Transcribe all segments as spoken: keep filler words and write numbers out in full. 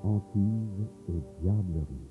hantise et diablerie.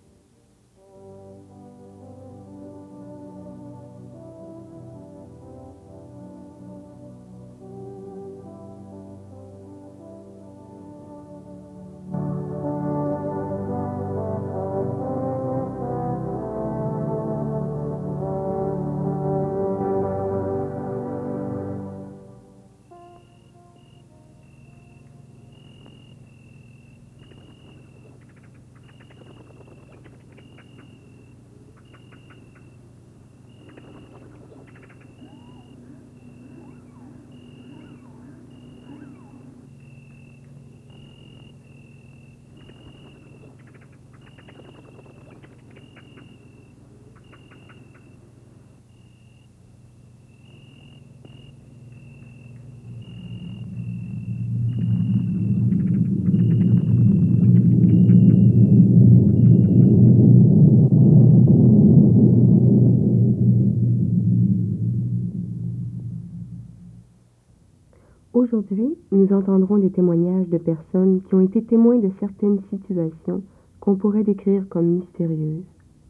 Aujourd'hui, nous entendrons des témoignages de personnes qui ont été témoins de certaines situations qu'on pourrait décrire comme mystérieuses.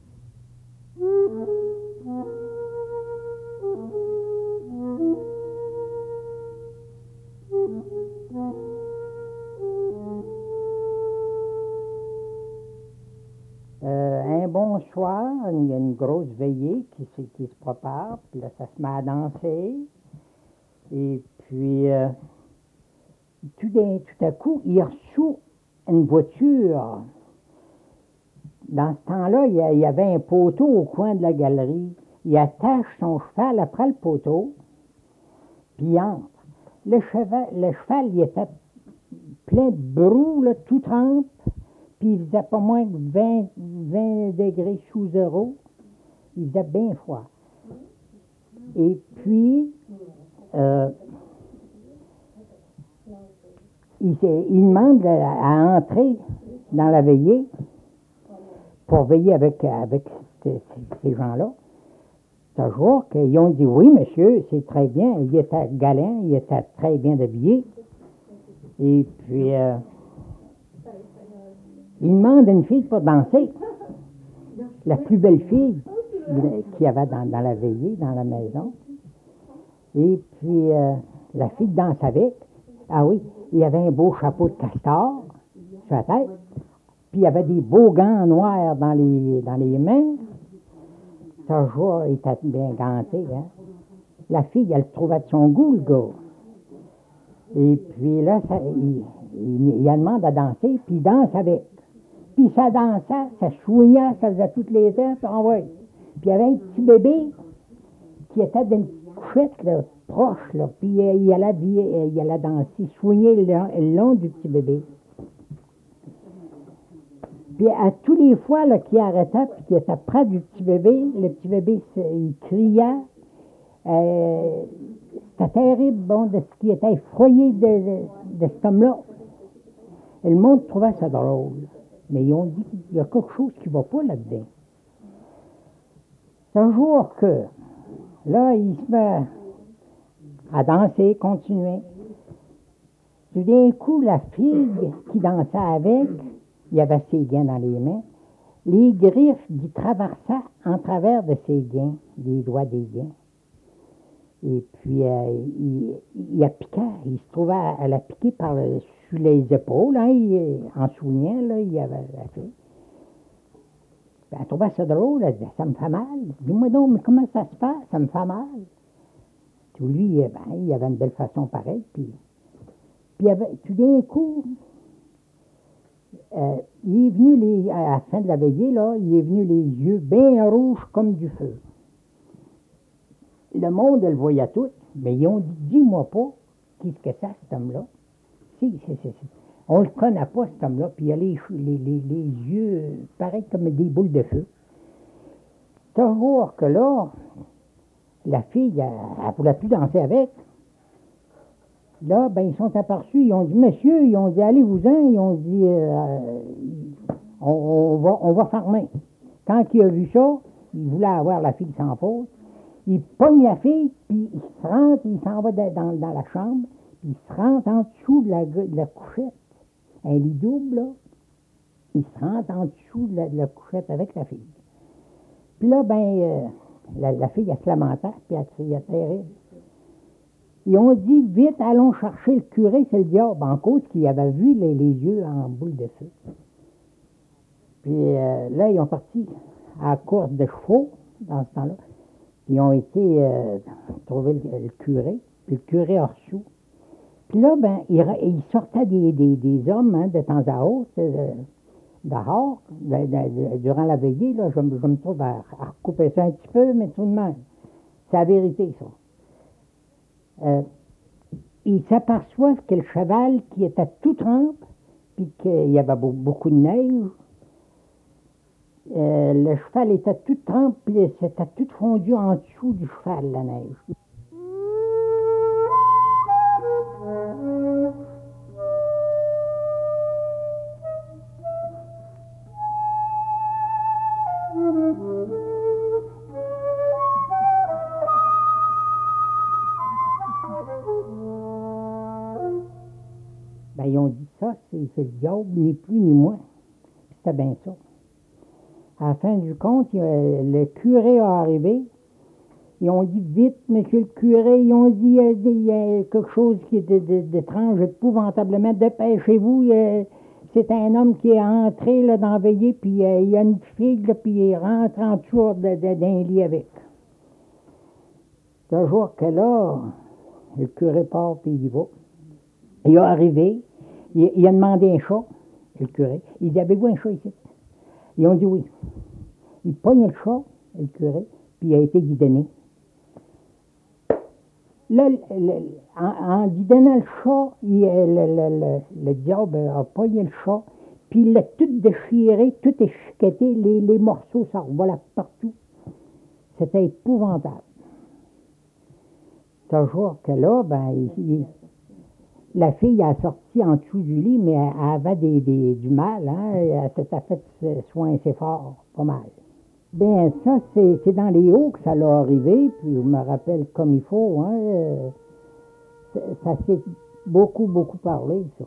Euh, un bon soir, il y a une grosse veillée qui, se- qui se prépare, puis là, ça se met à danser. Et puis, euh, tout, d'un- tout à coup, il reçoit une voiture. Dans ce temps-là, il y, a- il y avait un poteau au coin de la galerie. Il attache son cheval après le poteau, puis il entre. Le cheval, le cheval, il était plein de brou, là, tout trempe, puis il faisait pas moins que vingt, vingt degrés sous zéro. Il faisait bien froid. Et puis, euh, il, s'est- il demande à, à entrer dans la veillée pour veiller avec, avec ces, ces gens-là. Ce jour qu'ils ont dit oui, monsieur, c'est très bien. Il était galant, il était très bien habillé. Et puis, euh, il demande une fille pour danser. La plus belle fille qu'il y avait dans, dans la veillée, dans la maison. Et puis, euh, la fille danse avec. Ah oui, il y avait un beau chapeau de castor sur la tête. Puis il y avait des beaux gants noirs dans les, dans les mains. Ce jour, il était bien ganté. Hein? La fille, elle trouvait de son goût, le gars. Et puis là, ça, il, il, il la demande à danser, puis il danse avec. Puis ça dansait, ça soignait, ça faisait toutes les heures, puis on voit. Puis il y avait un petit bébé qui était d'une couchette là, proche, là, puis euh, il, allait, euh, il allait danser, soigner le, long- le long du petit bébé. Puis à tous les fois là, qu'il arrêtait, puis qu'il était près du petit bébé, le petit bébé, il criait. Euh, c'était terrible, bon, de ce qui était effrayé de, de, de cet homme-là. Et le monde trouvait ça drôle. Mais ils ont dit qu'il y a quelque chose qui ne va pas là-dedans. C'est un jour que, là, il se met à danser, continuer. Tout d'un coup, la fille qui dansait avec, il y avait ses gains dans les mains, les griffes lui traversaient en travers de ses gains, les doigts des gains. Et puis, euh, il, il a piqué, il se trouvait à, à la piquer par le, sur les épaules, hein, il, en soulignant, là, il y avait la fille. Elle trouvait ça drôle, elle disait, ça me fait mal. Dis-moi donc, mais comment ça se passe? Ça me fait mal. Puis lui, ben, il avait une belle façon pareille, puis, puis il avait, tout d'un coup, euh, il est venu, les, à la fin de la veillée, là, il est venu les yeux bien rouges comme du feu. Le monde, elle le voyait tout, mais ils ont dit, dis-moi pas, qu'est-ce que c'est, cet homme-là? Si, si, si, si. On ne le connaît pas, cet homme-là, puis il a les, les, les, les yeux pareils comme des boules de feu. Toujours que là, la fille, elle ne voulait plus danser avec. Là, ben, ils sont aperçus, ils ont dit, monsieur, ils ont dit, allez-vous-en, ils ont dit, euh, on, on, va, on va fermer. Quand il a vu ça, il voulait avoir la fille sans faute. Il pogne la fille, puis il se rentre, il s'en va dans, dans, dans la chambre, puis il se rentre en dessous de la, de la couchette. Un lit double, là. il se rentre en dessous de la, de la couchette avec la fille. Puis là, ben, euh, la, la fille, elle se lamentait, puis elle criait terrible. Ils ont dit, vite, allons chercher le curé, c'est le diable, en cause qu'il avait vu les, les yeux en boule de feu. Puis euh, là, ils ont parti à la course de chevaux, dans ce temps-là. Ils ont été euh, trouver le, le curé, puis le curé a reçu. Puis là, ben, il, il sortait des, des, des hommes, hein, de temps à autre, euh, dehors, de, de, de, durant la veillée, là, je, je me trouve à, à recouper ça un petit peu, mais tout de même, c'est la vérité, ça. Euh, ils s'aperçoivent que le cheval qui était tout trempe, puis qu'il y avait beau, beaucoup de neige, euh, le cheval était tout trempe, puis c'était tout fondu en dessous du cheval, la neige. Ben, ils ont dit ça, c'est, c'est le diable, ni plus ni moins. C'était bien ça. À la fin du compte, il, le curé est arrivé. Ils ont dit, vite, monsieur le curé, ils ont dit, il y a, il y a quelque chose qui est d'étrange, épouvantablement, dépêchez-vous. Euh, c'est un homme qui est entré là, dans la veillée, puis euh, il y a une fille, là, puis il rentre en dessous de, de, d'un lit avec. C'est un jour que là, le curé part, puis il va. Il est arrivé, il, il a demandé un chat, le curé. Il dit, avez-vous un chat ici? Ils ont dit oui. Il pogne le chat, le curé, puis il a été guidonné. Là, le, le, en, en guidonnant le chat, il, le, le, le, le diable a pogné le chat, puis il l'a tout déchiré, tout échiquetté, les, les morceaux, ça revolaient partout. C'était épouvantable. Toujours que là, ben, il, il, la fille a sorti en dessous du lit, mais elle, elle avait des, des, du mal, hein, elle s'était fait soin assez fort, pas mal. Bien, ça, c'est, c'est dans les hauts que ça l'a arrivé, puis je me rappelle comme il faut, hein, euh, ça s'est beaucoup, beaucoup parlé, ça.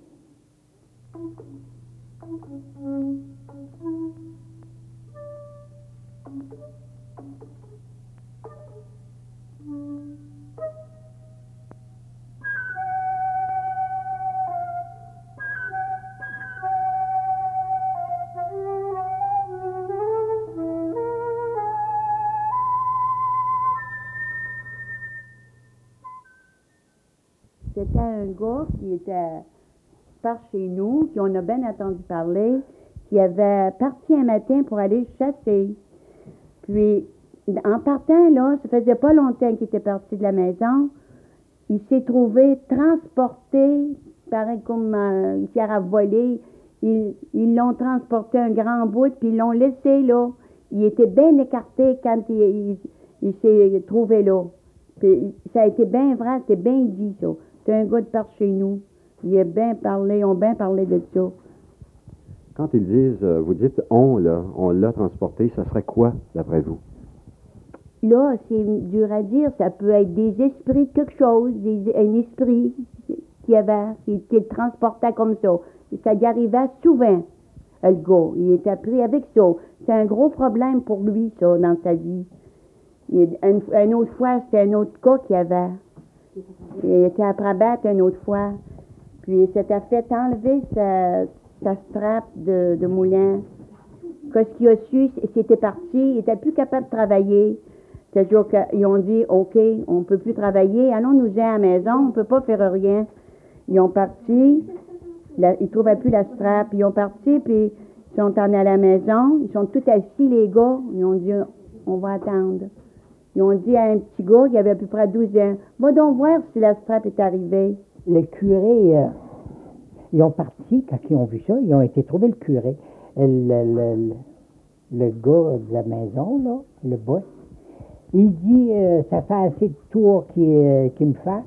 C'était un gars qui était par chez nous, qui on a bien entendu parler, qui avait parti un matin pour aller chasser. Puis, en partant, là, ça faisait pas longtemps qu'il était parti de la maison, il s'est trouvé transporté, pareil comme euh, une pierre à voler. Ils, ils l'ont transporté un grand bout, puis ils l'ont laissé là. Il était bien écarté quand il, il, il s'est trouvé là. Puis, ça a été bien vrai, c'était bien dit, ça. C'est un gars de par chez nous. Il a bien parlé, ils ont bien parlé de ça. Quand ils disent, euh, vous dites on, là, on l'a transporté, ça serait quoi, d'après vous? Là, c'est dur à dire. Ça peut être des esprits de quelque chose, des, un esprit qui avait, qui, qui le transportait comme ça. Et ça y arrivait souvent, le gars. Il était pris avec ça. C'est un gros problème pour lui, ça, dans sa vie. Il, une, une autre fois, c'était un autre cas qui avait. Il était après abattre une autre fois. Puis il s'était fait enlever sa, sa strap de, de moulin. Qu'est-ce qu'il a su, c'était parti. Il n'était plus capable de travailler. C'est sûr qu'ils ont dit, OK, on ne peut plus travailler. Allons-nous-en à la maison, on ne peut pas faire rien. Ils ont parti. La, ils ne trouvaient plus la strap. Ils ont parti, puis ils sont en allés à la maison. Ils sont tous assis, les gars. Ils ont dit, on va attendre. Ils ont dit à un petit gars qui avait à peu près douze ans, va donc voir si la strap est arrivée. Le curé, euh, ils ont parti, quand ils ont vu ça, ils ont été trouver le curé. Le, le, le, le gars de la maison, là, le boss, il dit, euh, ça fait assez de tours qu'il, euh, qu'il me fait,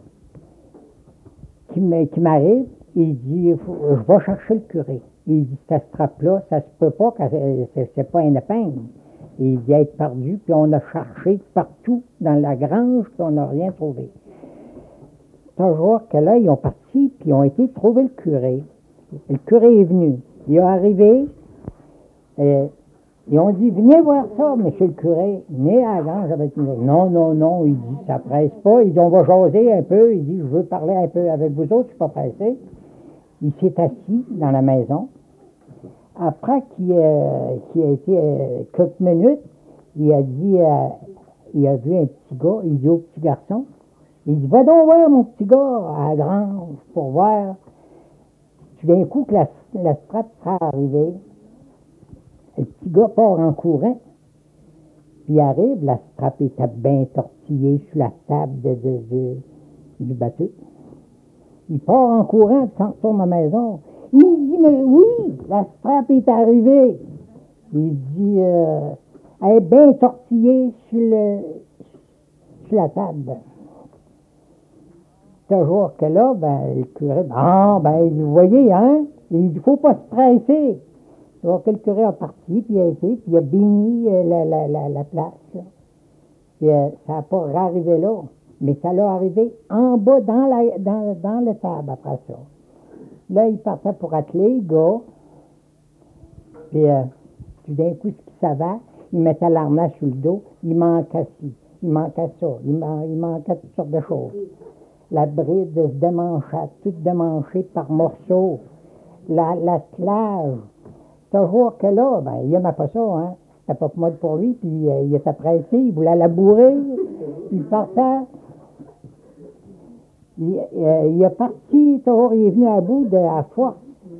qu'il, me, qu'il m'arrive. Il dit, faut, je vais chercher le curé. Il dit, cette strap-là, ça se peut pas, c'est, c'est pas une épingle. Il dit être perdu, puis on a cherché partout dans la grange, puis on n'a rien trouvé. Toujours que là, ils ont parti, puis ils ont été trouver le curé. Le curé est venu. Il est arrivé, et ils ont dit, venez voir ça, monsieur le curé, venez à la grange avec nous. Non, non, non, il dit, ça presse pas. Il dit, on va jaser un peu. Il dit, je veux parler un peu avec vous autres, je suis pas pressé. Il s'est assis dans la maison. Après qu'il euh, qu'il a été euh, quelques minutes, il a dit, euh, il a vu un petit gars, il dit au petit garçon, il dit, va donc voir mon petit gars à la grange pour voir. Tout d'un coup que la, la strap sera arrivée, le petit gars part en courant, puis il arrive, la strap était bien tortillée sur la table de, de, de, du bateau. Il part en courant, puis s'en retourne à la maison. Il dit, mais oui, la strap est arrivée. Il dit, euh, elle est bien tortillée sur, le, sur la table. Toujours que là, ben, le curé, ah, ben, vous voyez, hein, il ne faut pas se presser. Alors que le curé a parti, puis il a été, puis il a béni euh, la, la, la, la place. Là. Puis, euh, ça n'a pas arrivé là, mais ça l'a arrivé en bas dans la dans, dans le table après ça. Là, il partait pour atteler, le gars. Puis, euh, tout d'un coup, ce qu'il savait, il mettait l'arnage sur le dos, il manquait ci, il manquait ça, il, man, il manquait toutes sortes de choses. La bride se démanchait, toute démanchée par morceaux. La, l'attelage. Toujours que là, ben, il n'aimait pas ça, hein. C'était pas mode pour lui, puis euh, il était pressé, il voulait la bourrer, il partait. Il, euh, il est parti, toujours, il est venu à bout de la force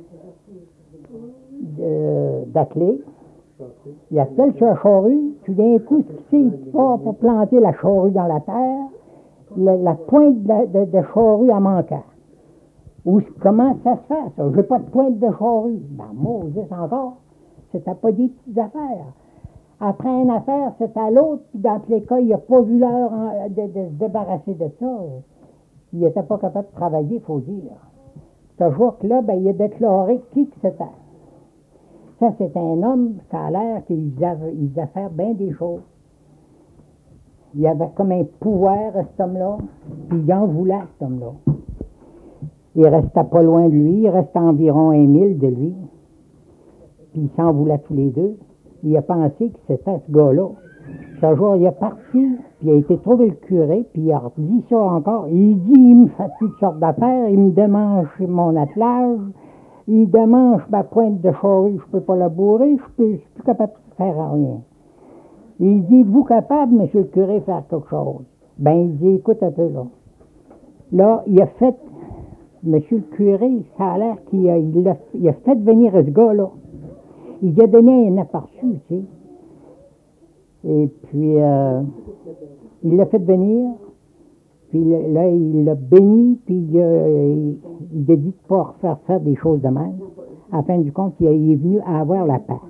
de, d'atteler. Il a tel sur la charrue, tout d'un coup, ce qu'il sait, il part pour planter la charrue dans la terre, la, la pointe de, la, de, de charrue en manquait. Ou comment ça se fait, ça? J'ai pas de pointe de charrue. Ben, Moses encore. C'était pas des petites affaires. Après une affaire, c'était l'autre, puis dans tous les cas, il n'a pas vu l'heure de, de se débarrasser de ça. Il n'était pas capable de travailler, il faut dire. Ce jour-là, ben, il a déclaré qui que c'était. Ça, c'est un homme, ça a l'air qu'il faisait faire bien des choses. Il avait comme un pouvoir, cet homme-là, puis il en voulait, cet homme-là. Il restait pas loin de lui, il restait environ un mille de lui. Puis il s'en voulait tous les deux. Il a pensé que c'était ce gars-là. Ce jour, il est parti, puis il a été trouver le curé, puis il a dit ça encore. Il dit, il me fait toutes sortes d'affaires, il me démange mon attelage, il démange ma pointe de charrue, je peux pas la bourrer, je ne suis plus capable de faire rien. Il dit, êtes-vous capable, monsieur le curé, de faire quelque chose? Ben, il dit, écoute un peu, là. Là, il a fait... Monsieur le curé, ça a l'air qu'il a, il a, il a fait venir ce gars-là. Il lui a donné un aperçu, tu sais. Et puis, euh, il l'a fait venir, puis là, il l'a béni, puis il, il, il a dit de ne pas refaire faire des choses de même. À la fin du compte, il est venu à avoir la paix.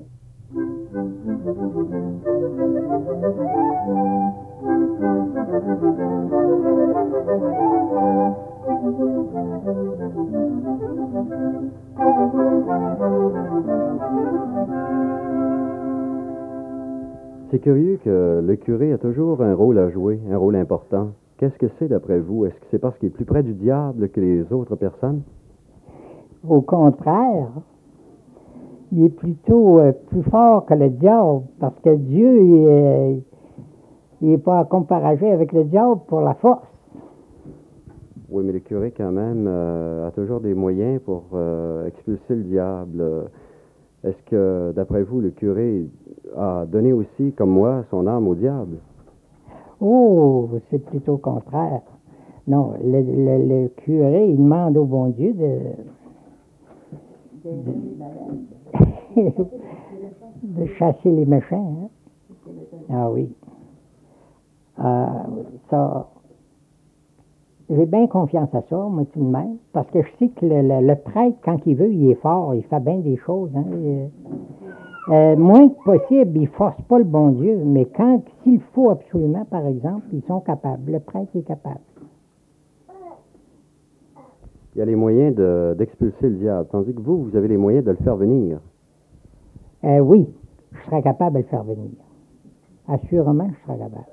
C'est curieux que le curé a toujours un rôle à jouer, un rôle important. Qu'est-ce que c'est d'après vous? Est-ce que c'est parce qu'il est plus près du diable que les autres personnes? Au contraire, il est plutôt euh, plus fort que le diable, parce que Dieu, il n'est pas à comparer avec le diable pour la force. Oui, mais le curé, quand même, euh, a toujours des moyens pour euh, expulser le diable. Est-ce que, d'après vous, le curé a donné aussi, comme moi, son âme au diable? Oh, c'est plutôt le contraire. Non, le, le, le curé, il demande au bon Dieu de... de, de chasser les méchants. Hein? Ah oui. Euh, ça... J'ai bien confiance à ça, moi, tout de même, parce que je sais que le, le, le prêtre, quand il veut, il est fort, il fait bien des choses. Hein, il, euh, moins que possible, il ne force pas le bon Dieu, mais quand, s'il faut absolument, par exemple, ils sont capables. Le prêtre est capable. Il y a les moyens de, d'expulser le diable, tandis que vous, vous avez les moyens de le faire venir. Euh, oui, je serais capable de le faire venir. Assurément, je serais capable.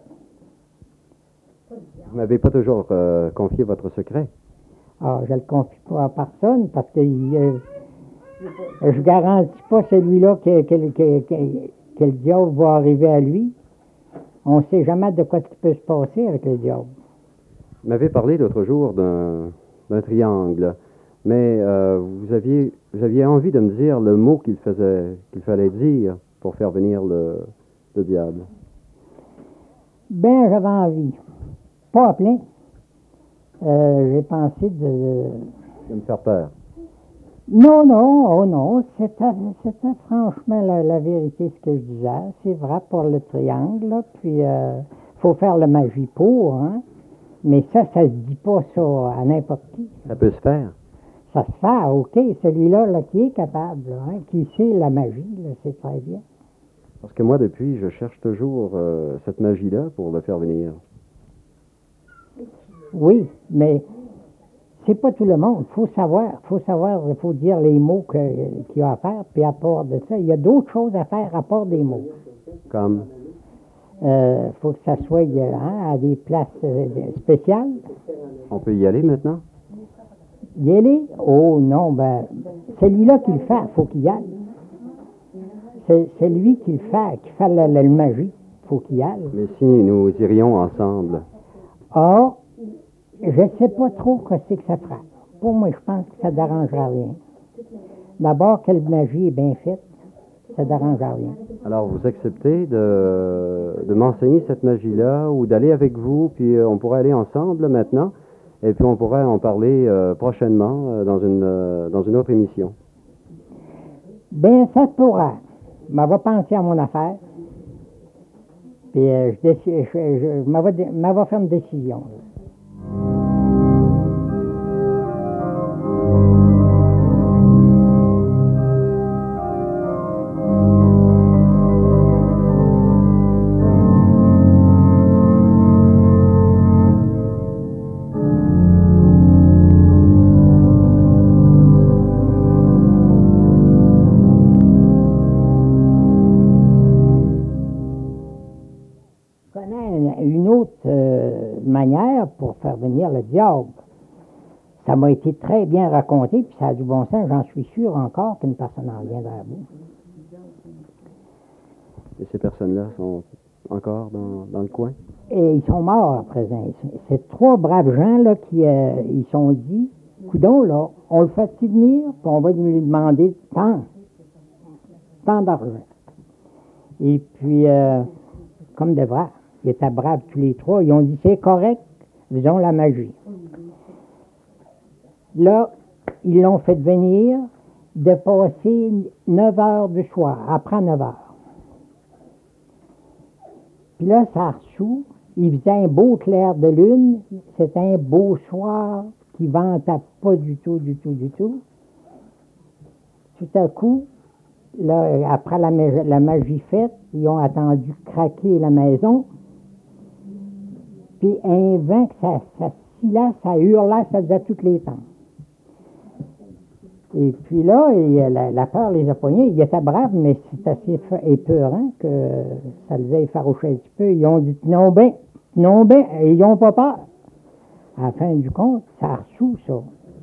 Vous ne m'avez pas toujours euh, confié votre secret. Ah, je ne le confie pas à personne parce que euh, Je garantis pas celui-là que, que, que, que, que le diable va arriver à lui. On ne sait jamais de quoi il peut se passer avec le diable. Vous m'avez parlé l'autre jour d'un d'un triangle, mais euh, vous, aviez, vous aviez envie de me dire le mot qu'il faisait, qu'il fallait dire pour faire venir le, le diable. Ben, j'avais envie. Pas à plein. Euh, j'ai pensé de... De me faire peur. Non, non, oh non, c'était, c'était franchement la, la vérité ce que je disais. C'est vrai pour le triangle, là, puis il euh, faut faire la magie pour, hein. Mais ça, ça se dit pas ça à n'importe qui. Ça peut se faire. Ça se fait, OK, celui-là là, qui est capable, là, hein, qui sait la magie, là, c'est très bien. Parce que moi, depuis, je cherche toujours euh, cette magie-là pour le faire venir. Oui, mais c'est pas tout le monde. Il faut savoir, faut savoir, il faut dire les mots que, qu'il y a à faire, puis à part de ça, il y a d'autres choses à faire à part des mots. Comme? Il euh, faut que ça soit hein, à des places euh, spéciales. On peut y aller maintenant? Y aller? Oh non, ben, celui-là qui le fait, il faut qu'il y aille. C'est, c'est lui qui le fait, qui fait la, la, la magie. Il faut qu'il y aille. Mais si nous irions ensemble? Ah, je ne sais pas trop ce que c'est que ça fera. Pour moi, je pense que ça ne dérangera rien. D'abord, que la magie est bien faite, ça ne dérangera rien. Alors, vous acceptez de, de m'enseigner cette magie-là ou d'aller avec vous, puis euh, on pourrait aller ensemble maintenant, et puis on pourrait en parler euh, prochainement euh, dans, une, euh, dans une autre émission. Bien, ça pourra. Je m'en vais penser à mon affaire, puis euh, je, décide, je, je, je m'en vais, m'en vais faire une décision. Là. Une autre euh, manière pour faire venir le diable. Ça m'a été très bien raconté, puis ça a du bon sens, j'en suis sûr encore qu'une personne en viendra à bout. Et ces personnes-là sont encore dans, dans le coin? Et ils sont morts à présent. C'est trois braves gens là, qui euh, ils sont dit, coudons là, on le fait-tu venir, puis on va lui demander tant, tant d'argent. Et puis, euh, comme de vrai, ils étaient braves tous les trois. Ils ont dit, c'est correct, faisons la magie. Là, ils l'ont fait venir de passer neuf heures du soir, après neuf heures. Puis là, ça a reçu. Il faisait un beau clair de lune. C'était un beau soir qui ventait pas du tout, du tout, du tout. Tout à coup, là, après la, la magie faite, ils ont attendu craquer la maison. Puis un vent, ça, ça scillait, ça hurlait, ça faisait toutes les temps. Et puis là, il, la, la peur les a poignés. Ils étaient braves, mais c'est assez épeurant que ça les a effarouchés un petit peu. Ils ont dit non ben, non ben, et ils n'ont pas peur. À la fin du compte, ça a reçu ça.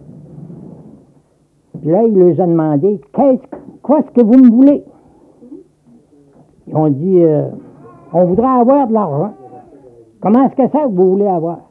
Puis là, il leur a demandé, qu'est-ce, quoi est-ce que vous me voulez? Ils ont dit, euh, on voudrait avoir de l'argent. Comment est-ce que ça que vous voulez avoir?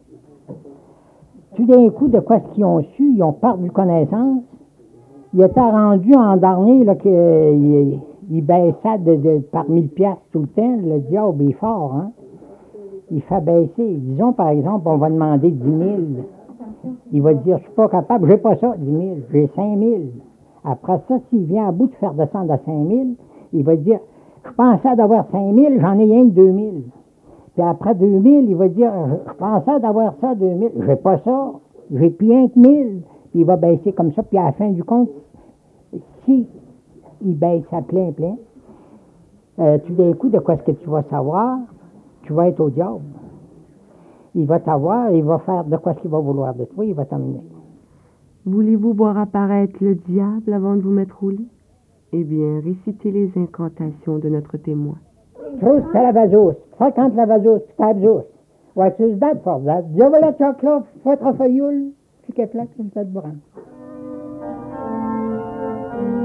Tout d'un coup, de quoi est-ce qu'ils ont su? Ils ont perdu connaissance. Ils étaient rendus en dernier là, qu'ils il baissait de, de, par mille piastres tout le temps. Le diable est fort, hein? Il fait baisser. Disons, par exemple, on va demander dix mille. Il va dire, je suis pas capable, j'ai pas ça, dix mille, j'ai cinq mille. Après ça, s'il vient à bout de faire descendre à cinq mille, il va dire, je pensais d'avoir cinq mille, j'en ai rien que deux mille. Puis après deux mille, il va dire, je pensais d'avoir ça, deux mille, j'ai pas ça, j'ai plus rien que mille. Puis il va baisser comme ça, puis à la fin du compte, si il baisse à plein, plein, euh, tout d'un coup, de quoi est-ce que tu vas savoir? Tu vas être au diable. Il va t'avoir, il va faire de quoi ce qu'il va vouloir de toi, il va t'emmener. Voulez-vous voir apparaître le diable avant de vous mettre au lit? Eh bien, récitez les incantations de notre témoin. Trus calavazos, fréquente lavazos, tabzos. What is that for that? Diavola choclo, fotre feuillule, chiqueflac, une tête brun.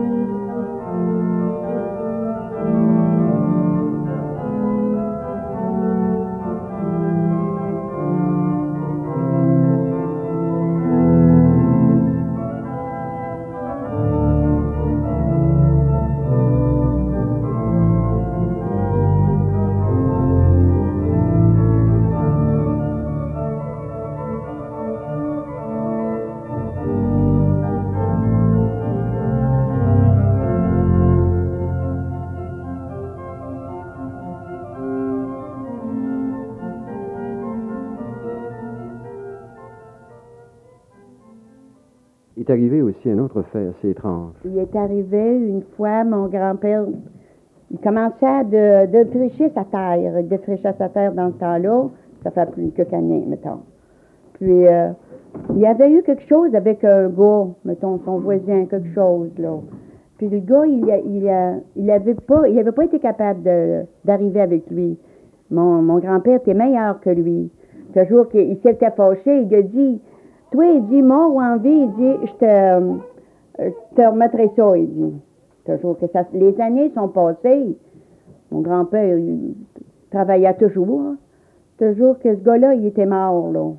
arrivé aussi un autre fait assez étrange. Il est arrivé une fois, mon grand-père, il commençait de, de défricher sa terre. Il défrichait sa terre dans ce temps-là. Ça fait plus que qu'année, mettons. Puis, euh, il y avait eu quelque chose avec un gars, mettons, son voisin, quelque chose, là. Puis le gars, il, a, il, a, il avait pas, il avait pas été capable de, d'arriver avec lui. Mon, mon grand-père était meilleur que lui. Ce jour qu'il s'était fâché, il a dit, toi, il dit, mort ou en vie, il dit, je te, euh, je te remettrai ça, il dit. Toujours que ça, les années sont passées. Mon grand-père, il travaillait toujours. Hein. Toujours que ce gars-là, il était mort, là.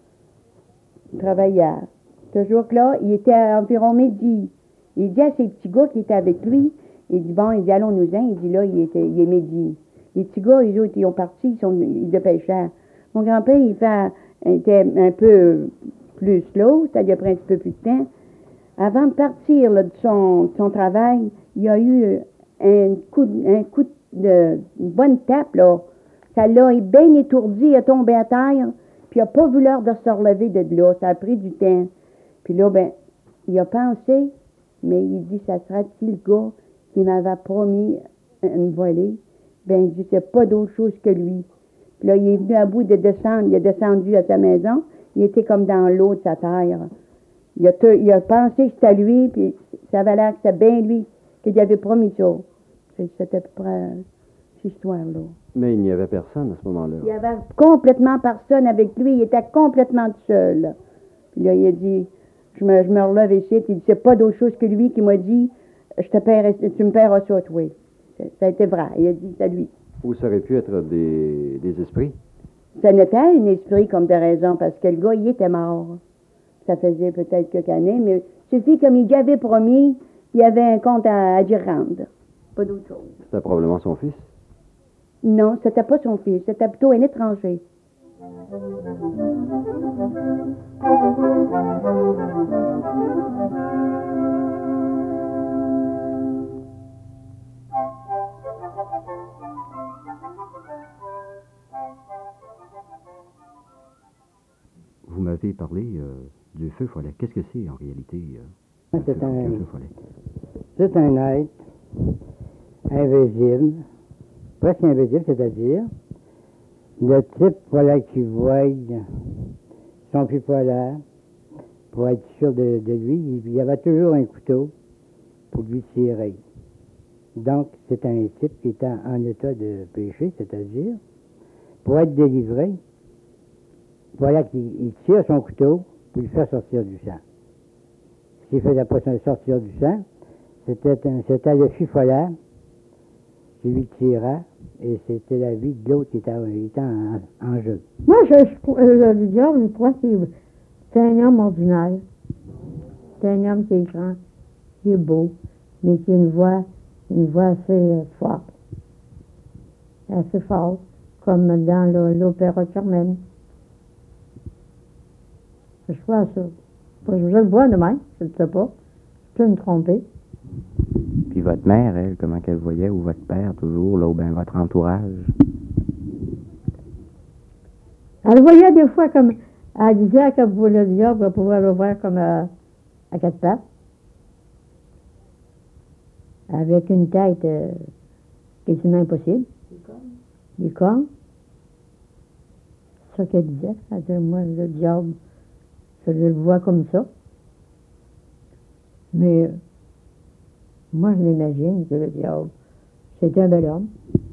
Il travaillait. Toujours que là, il était à environ midi. Il dit à ses petits gars qui étaient avec lui, il dit, bon, il dit, allons-nous-en. Il dit, là, il, était, il est midi. Les petits gars, ils autres, ils ont parti, ils, sont, ils dépêchaient. Mon grand-père, il, fait, il était un peu plus slow, ça lui a pris un petit peu plus de temps. Avant de partir là, de, son, de son travail, il y a eu un coup, un coup de une bonne tape, là. Ça l'a bien étourdi, il est tombé à terre, puis il n'a pas vu l'heure de se relever de là. Ça a pris du temps. Puis là, ben, il a pensé, mais il dit, ça sera-t-il le gars qui m'avait promis une volée? Ben, il dit, c'est pas d'autre chose que lui. Puis là, il est venu à bout de descendre, il est descendu à sa maison, il était comme dans l'eau de sa terre. Il a, te, il a pensé que c'était lui, puis ça avait l'air que c'était bien lui qu'il avait promis ça. C'était à peu près cette histoire-là. Mais il n'y avait personne à ce moment-là. Il n'y avait complètement personne avec lui, il était complètement tout seul. Puis là, il a dit, je me, je me relève ici, il dit, c'est pas d'autre chose que lui qui m'a dit, je te paierai, tu me paieras ça, toi. Ça a été vrai, il a dit, c'est lui. Ou ça aurait pu être des, des esprits? Ça n'était un esprit comme de raison, parce que le gars, il était mort. Ça faisait peut-être quelques années, mais suffit comme il avait promis, il y avait un compte à, à Gironde. Pas d'autre chose. C'était probablement son fils? Non, c'était pas son fils, c'était plutôt un étranger. Vous m'avez parlé euh, du feu follet. Qu'est-ce que c'est en réalité? Euh, c'est un, un feu follet? C'est un être invisible, presque invisible, c'est-à-dire le type, voilà, qui voit son plus là, pour être sûr de, de lui, il y avait toujours un couteau pour lui tirer. Donc, c'est un type qui est en, en état de péché, c'est-à-dire, pour être délivré, voilà qu'il tire son couteau pour lui faire sortir du sang. Ce qui faisait pas sortir du sang, c'était, un, c'était le fifolant qui lui tira, et c'était la vie de l'autre qui était, était en, en jeu. Moi, je, je, euh, le diable, je crois que c'est un homme ordinaire. C'est un homme qui est grand, qui est beau, mais qui a une voix, une voix assez euh, forte. Assez forte, comme dans le, l'opéra Carmen. Je vois ça. Je le vois demain, je ne sais pas. Je peux me tromper. Puis votre mère, elle, comment qu'elle voyait, ou votre père, toujours, là, ou bien votre entourage? Elle voyait des fois comme, elle disait que pour le diable, elle pouvait le voir comme euh, à quatre pattes. Avec une tête euh, quasiment impossible. Des cornes. Des cornes. C'est ça qu'elle disait. Elle disait, moi, le diable, je le vois comme ça. Mais moi, je m'imagine que le diable, c'est un bel homme.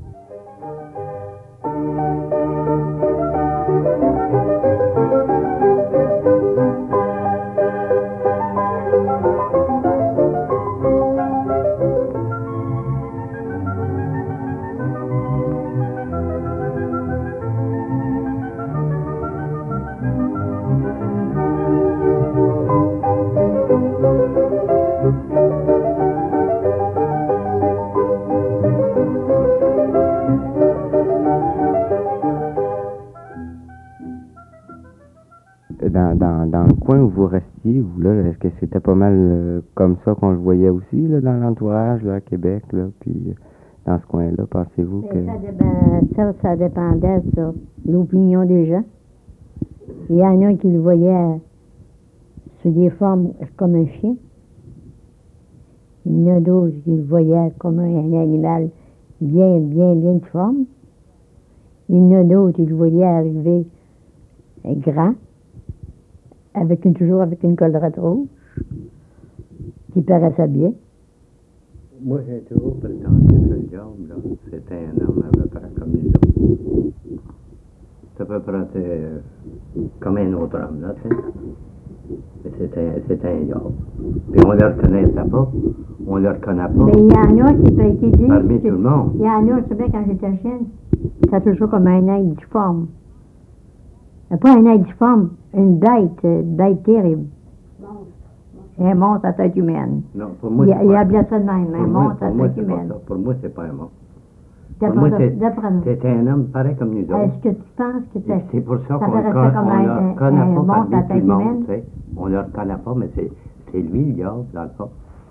Dans, dans, dans le coin où vous restiez, vous, là, est-ce que c'était pas mal euh, comme ça qu'on le voyait aussi, là, dans l'entourage, là, à Québec, là, puis euh, dans ce coin-là, pensez-vous que... Ça, dépend, ça, ça dépendait de l'opinion des gens. Il y en a qui le voyaient sur des formes comme un chien. Il y en a d'autres qui le voyaient comme un animal bien, bien, bien de forme. Il y en a d'autres qui le voyaient arriver grand, avec une, toujours avec une collerette rouge, qui paraissait bien. Moi, j'ai toujours prétendu que le diable, là, c'était un homme à peu près comme nous autres. C'est à peu près euh, comme un autre homme, là, tu sais. Mais c'était, c'était un diable. Puis on ne le reconnaissait pas. On ne le reconnaît pas. Mais il y en a qui, qui disent... Parmi tout le monde. Il y en a, je sais bien, quand j'étais jeune, c'était toujours comme un aigle difforme. Pas un aigle difforme, une bête, une bête terrible. Un monstre à tête humaine. Non, pour moi, il c'est il pas... appelait ça de même, un Pour moi, monstre à pour moi, tête c'est pas humaine. ça. Pour moi, c'est pas un monstre. Pour D'après moi, nous- c'est, d'après nous. c'était un homme pareil comme nous autres. Est-ce que tu penses que Et c'est... c'est pour ça ça qu'on paraissait le con- comme on un- le un- reconnaît un pas monstre parmi à tout tête le monde, humaine? tu sais. On le reconnaît pas, mais c'est, c'est lui, le diable, dans le fond.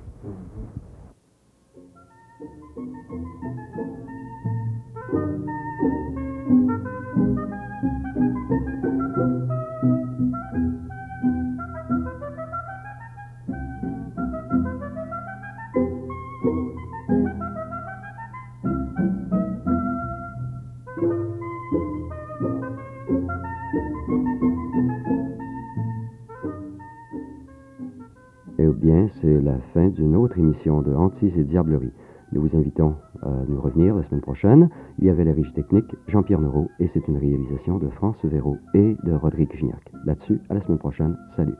Eh bien, c'est la fin d'une autre émission de Hantise et Diablerie. Nous vous invitons à nous revenir la semaine prochaine. Il y avait la régie technique, Jean-Pierre Neureau, et c'est une réalisation de France Véro et de Rodrigue Gignac. Là-dessus, à la semaine prochaine. Salut.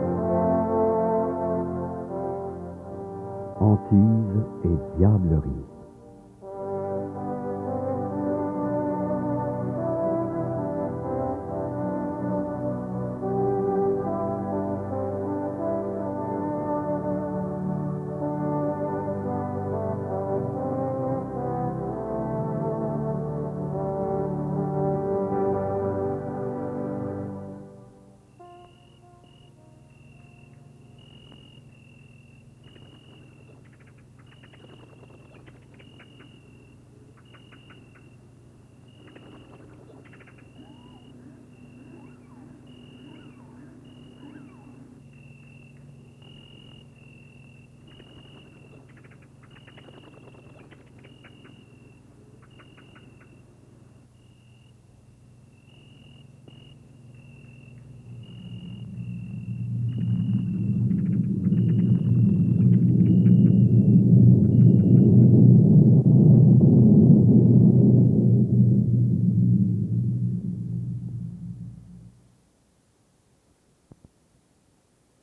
Hantise et Diablerie.